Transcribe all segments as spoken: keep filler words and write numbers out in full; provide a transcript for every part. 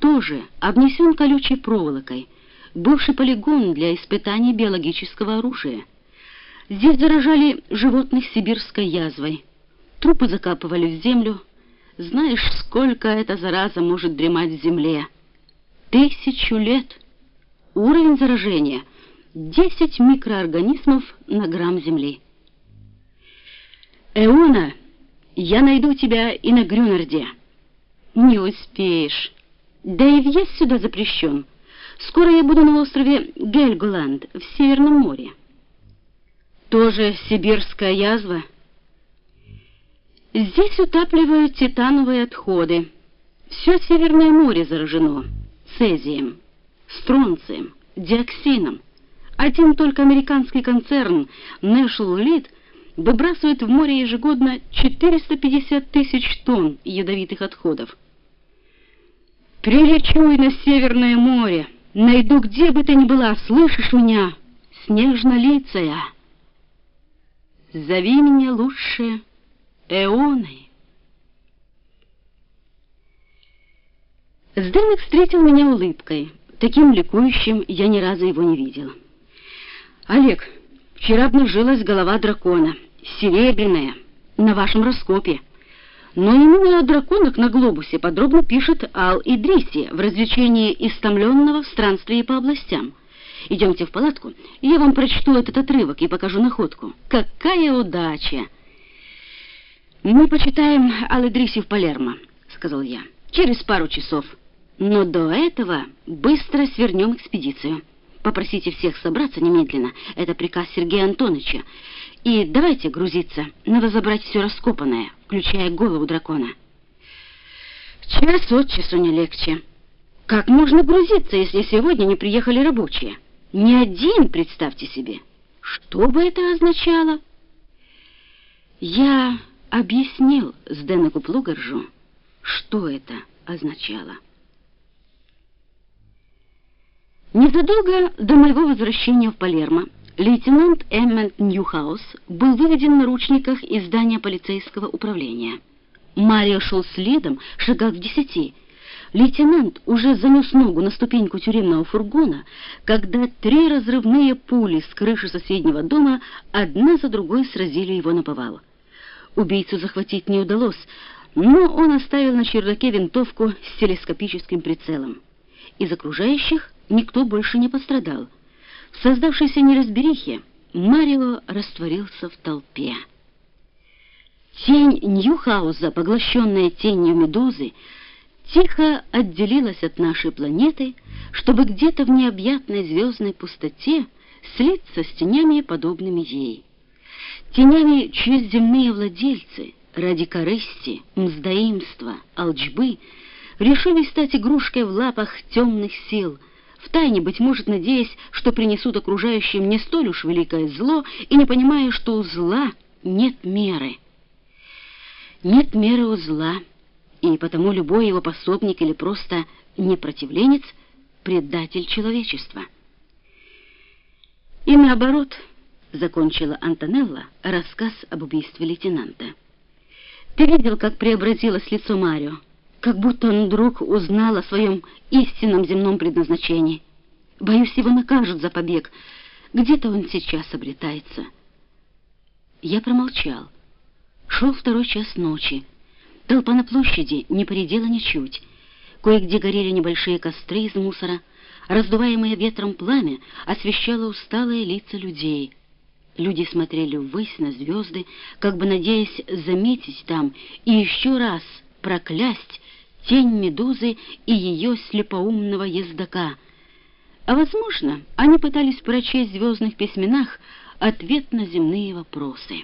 тоже обнесен колючей проволокой, бывший полигон для испытаний биологического оружия. Здесь заражали животных сибирской язвой, трупы закапывали в землю. Знаешь, сколько эта зараза может дремать в земле? Тысячу лет. Уровень заражения — десять микроорганизмов на грамм земли. Эона, я найду тебя и на Грюнарде. Не успеешь. Да и въезд сюда запрещен. Скоро я буду на острове Гельголанд в Северном море. Тоже сибирская язва. Здесь утапливают титановые отходы. Все Северное море заражено цезием, стронцием, диоксином. Один только американский концерн National Lead выбрасывает в море ежегодно четыреста пятьдесят тысяч тонн ядовитых отходов. Прилечу на Северное море, найду где бы ты ни была, слышишь меня, снежнолицая? Зови меня лучше Эоной. Сденек встретил меня улыбкой. Таким ликующим я ни разу его не видел. «Олег, вчера обнажилась голова дракона, серебряная, на вашем раскопе. Но именно о драконах на глобусе подробно пишет Ал-Идриси в развлечении истомленного в странстве по областям. Идемте в палатку, и я вам прочту этот отрывок и покажу находку. Какая удача!» «Мы почитаем Ал-Идриси в Палермо», — сказал я, — «через пару часов. Но до этого быстро свернем экспедицию. Попросите всех собраться немедленно, это приказ Сергея Антоновича. И давайте грузиться, надо забрать все раскопанное, включая голову дракона». «Час от часу не легче. Как можно грузиться, если сегодня не приехали рабочие? Не один, представьте себе. Что бы это означало?» Я объяснил Сденеку Плугаржу, что это означало. Незадолго до моего возвращения в Палермо лейтенант Эммет Ньюхаус был выведен в наручниках из здания полицейского управления. Марио шел следом, шагал в десяти. Лейтенант уже занес ногу на ступеньку тюремного фургона, когда три разрывные пули с крыши соседнего дома одна за другой сразили его наповал. Убийцу захватить не удалось, но он оставил на чердаке винтовку с телескопическим прицелом. Из окружающих никто больше не пострадал. В создавшейся неразберихе Марио растворился в толпе. Тень Ньюхауза, поглощенная тенью Медузы, тихо отделилась от нашей планеты, чтобы где-то в необъятной звездной пустоте слиться с тенями, подобными ей. Тенями, чьи земные владельцы ради корысти, мздоимства, алчбы решили стать игрушкой в лапах темных сил, втайне, быть может, надеясь, что принесут окружающим не столь уж великое зло, и не понимая, что у зла нет меры. Нет меры у зла, и потому любой его пособник или просто непротивленец — предатель человечества. И наоборот, закончила Антонелла рассказ об убийстве лейтенанта. Ты видел, как преобразилось лицо Марио? Как будто он вдруг узнал о своем истинном земном предназначении. Боюсь, его накажут за побег. Где-то он сейчас обретается. Я промолчал. Шел второй час ночи. Толпа на площади не поредела ничуть. Кое-где горели небольшие костры из мусора. Раздуваемое ветром пламя освещало усталые лица людей. Люди смотрели ввысь на звезды, как бы надеясь заметить там и еще раз проклясть тень Медузы и ее слепоумного ездака. А, возможно, они пытались прочесть в звездных письменах ответ на земные вопросы.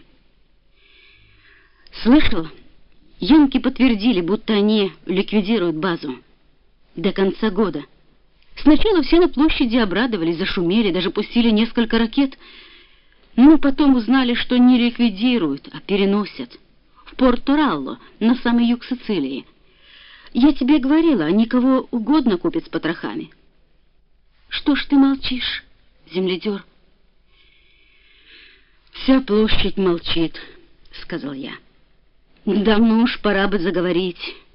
Слышал? Янки подтвердили, будто они ликвидируют базу до конца года. Сначала все на площади обрадовались, зашумели, даже пустили несколько ракет, но потом узнали, что не ликвидируют, а переносят в Порто-Ралло, на самый юг Сицилии. Я тебе говорила, они кого угодно купят с потрохами. Что ж ты молчишь, земледер? Вся площадь молчит, сказал я. Давно уж пора бы заговорить.